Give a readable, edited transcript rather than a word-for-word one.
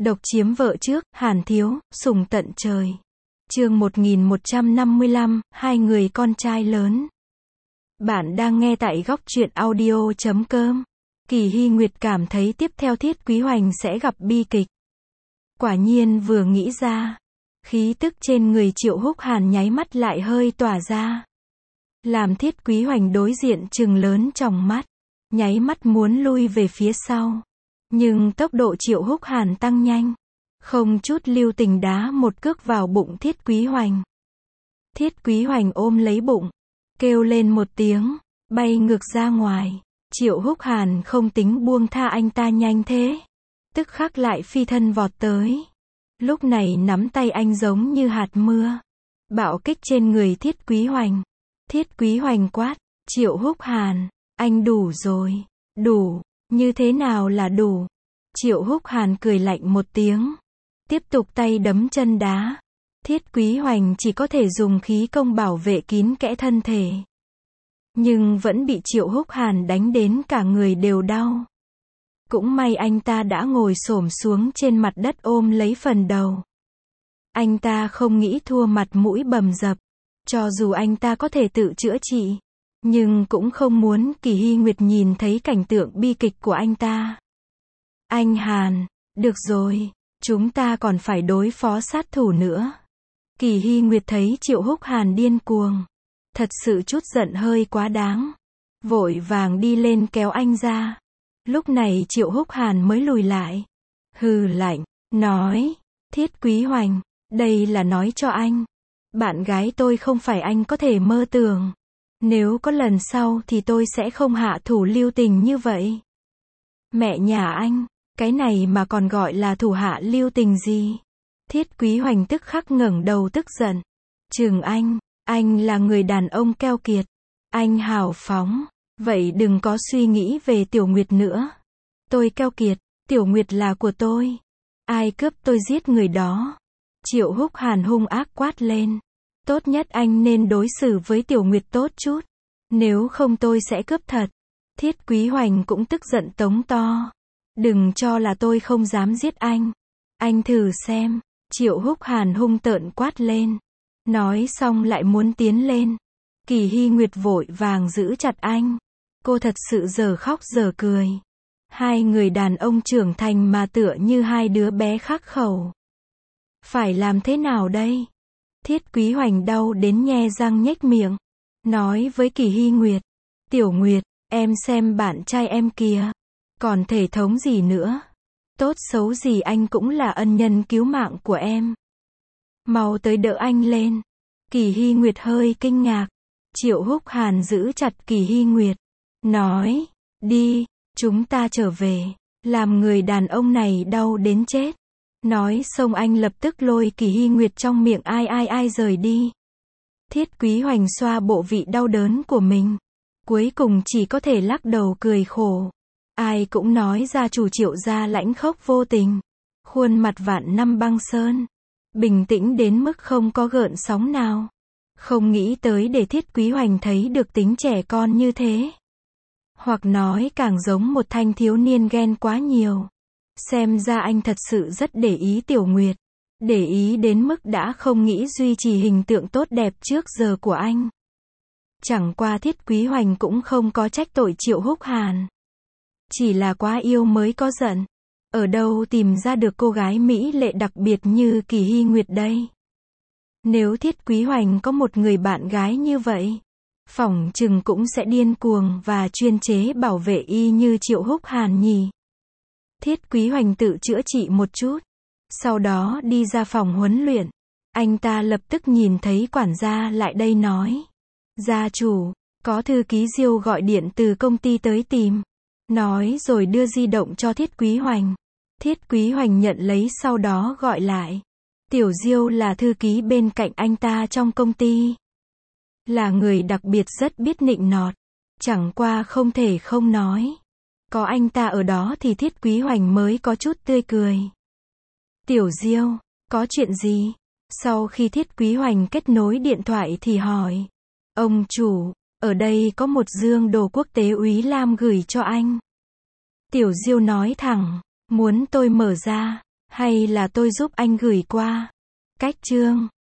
Độc chiếm vợ trước, Hàn Thiếu, sủng tận trời. Chương 1155, hai người con trai lớn. Bạn đang nghe tại góc truyện audio.com. Kỳ Hy Nguyệt cảm thấy tiếp theo Thiết Quý Hoành sẽ gặp bi kịch. Quả nhiên vừa nghĩ ra, khí tức trên người Triệu Húc Hàn nháy mắt lại hơi tỏa ra. Làm Thiết Quý Hoành đối diện trừng lớn tròng mắt, nháy mắt muốn lui về phía sau. Nhưng tốc độ Triệu Húc Hàn tăng nhanh, không chút lưu tình đá một cước vào bụng Thiết Quý Hoành. Thiết Quý Hoành ôm lấy bụng, kêu lên một tiếng, bay ngược ra ngoài. Triệu Húc Hàn không tính buông tha anh ta nhanh thế, tức khắc lại phi thân vọt tới. Lúc này nắm tay anh giống như hạt mưa, bạo kích trên người Thiết Quý Hoành. Thiết Quý Hoành quát, Triệu Húc Hàn, anh đủ rồi, đủ, như thế nào là đủ? Triệu Húc Hàn cười lạnh một tiếng, tiếp tục tay đấm chân đá. Thiết Quý Hoành chỉ có thể dùng khí công bảo vệ kín kẽ thân thể, nhưng vẫn bị Triệu Húc Hàn đánh đến cả người đều đau. Cũng may anh ta đã ngồi xổm xuống trên mặt đất ôm lấy phần đầu. Anh ta không nghĩ thua mặt mũi bầm dập. Cho dù anh ta có thể tự chữa trị, nhưng cũng không muốn Kỳ Hy Nguyệt nhìn thấy cảnh tượng bi kịch của anh ta. Anh Hàn, được rồi, chúng ta còn phải đối phó sát thủ nữa. Kỳ Hy Nguyệt thấy Triệu Húc Hàn điên cuồng, thật sự chút giận hơi quá đáng, vội vàng đi lên kéo anh ra. Lúc này Triệu Húc Hàn mới lùi lại, hừ lạnh, nói, Thiết Quý Hoành, đây là nói cho anh, bạn gái tôi không phải anh có thể mơ tưởng. Nếu có lần sau thì tôi sẽ không hạ thủ lưu tình như vậy. Mẹ nhà anh, cái này mà còn gọi là thủ hạ lưu tình gì? Thiết Quý Hoành tức khắc ngẩng đầu tức giận. Trừng anh là người đàn ông keo kiệt, anh hào phóng, vậy đừng có suy nghĩ về Tiểu Nguyệt nữa. Tôi keo kiệt, Tiểu Nguyệt là của tôi. Ai cướp tôi giết người đó. Triệu Húc Hàn hung ác quát lên. Tốt nhất anh nên đối xử với Tiểu Nguyệt tốt chút, nếu không tôi sẽ cướp thật. Thiết Quý Hoành cũng tức giận tống to. Đừng cho là tôi không dám giết anh thử xem. Triệu Húc Hàn hung tợn quát lên. Nói xong lại muốn tiến lên. Kỳ Hy Nguyệt vội vàng giữ chặt anh. Cô thật sự giờ khóc giờ cười. Hai người đàn ông trưởng thành mà tựa như hai đứa bé khắc khẩu. Phải làm thế nào đây? Thiết Quý Hoành đau đến nhe răng nhếch miệng, nói với Kỳ Hy Nguyệt, Tiểu Nguyệt, em xem bạn trai em kìa, còn thể thống gì nữa, tốt xấu gì anh cũng là ân nhân cứu mạng của em. Mau tới đỡ anh lên. Kỳ Hy Nguyệt hơi kinh ngạc. Triệu Húc Hàn giữ chặt Kỳ Hy Nguyệt, nói, đi, chúng ta trở về, làm người đàn ông này đau đến chết. Nói xong anh lập tức lôi Kỳ Hy Nguyệt trong miệng ai rời đi. Thiết Quý Hoành xoa bộ vị đau đớn của mình, cuối cùng chỉ có thể lắc đầu cười khổ. Ai cũng nói gia chủ Triệu gia lãnh khốc vô tình, khuôn mặt vạn năm băng sơn, bình tĩnh đến mức không có gợn sóng nào. Không nghĩ tới để Thiết Quý Hoành thấy được tính trẻ con như thế. Hoặc nói càng giống một thanh thiếu niên ghen quá nhiều. Xem ra anh thật sự rất để ý Tiểu Nguyệt, để ý đến mức đã không nghĩ duy trì hình tượng tốt đẹp trước giờ của anh. Chẳng qua Thiết Quý Hoành cũng không có trách tội Triệu Húc Hàn, chỉ là quá yêu mới có giận. Ở đâu tìm ra được cô gái mỹ lệ đặc biệt như Kỳ Hy Nguyệt đây? Nếu Thiết Quý Hoành có một người bạn gái như vậy, phỏng chừng cũng sẽ điên cuồng và chuyên chế bảo vệ y như Triệu Húc Hàn nhỉ. Thiết Quý Hoành tự chữa trị một chút, sau đó đi ra phòng huấn luyện. Anh ta lập tức nhìn thấy quản gia lại đây nói, gia chủ, có thư ký Diêu gọi điện từ công ty tới tìm. Nói rồi đưa di động cho Thiết Quý Hoành. Thiết Quý Hoành nhận lấy sau đó gọi lại. Tiểu Diêu là thư ký bên cạnh anh ta trong công ty, là người đặc biệt rất biết nịnh nọt, chẳng qua không thể không nói. Có anh ta ở đó thì Thiết Quý Hoành mới có chút tươi cười. Tiểu Diêu, có chuyện gì? Sau khi Thiết Quý Hoành kết nối điện thoại thì hỏi. Ông chủ, ở đây có một dương đồ quốc tế Úy Lam gửi cho anh. Tiểu Diêu nói thẳng, muốn tôi mở ra, Hay là tôi giúp anh gửi qua? Cách chương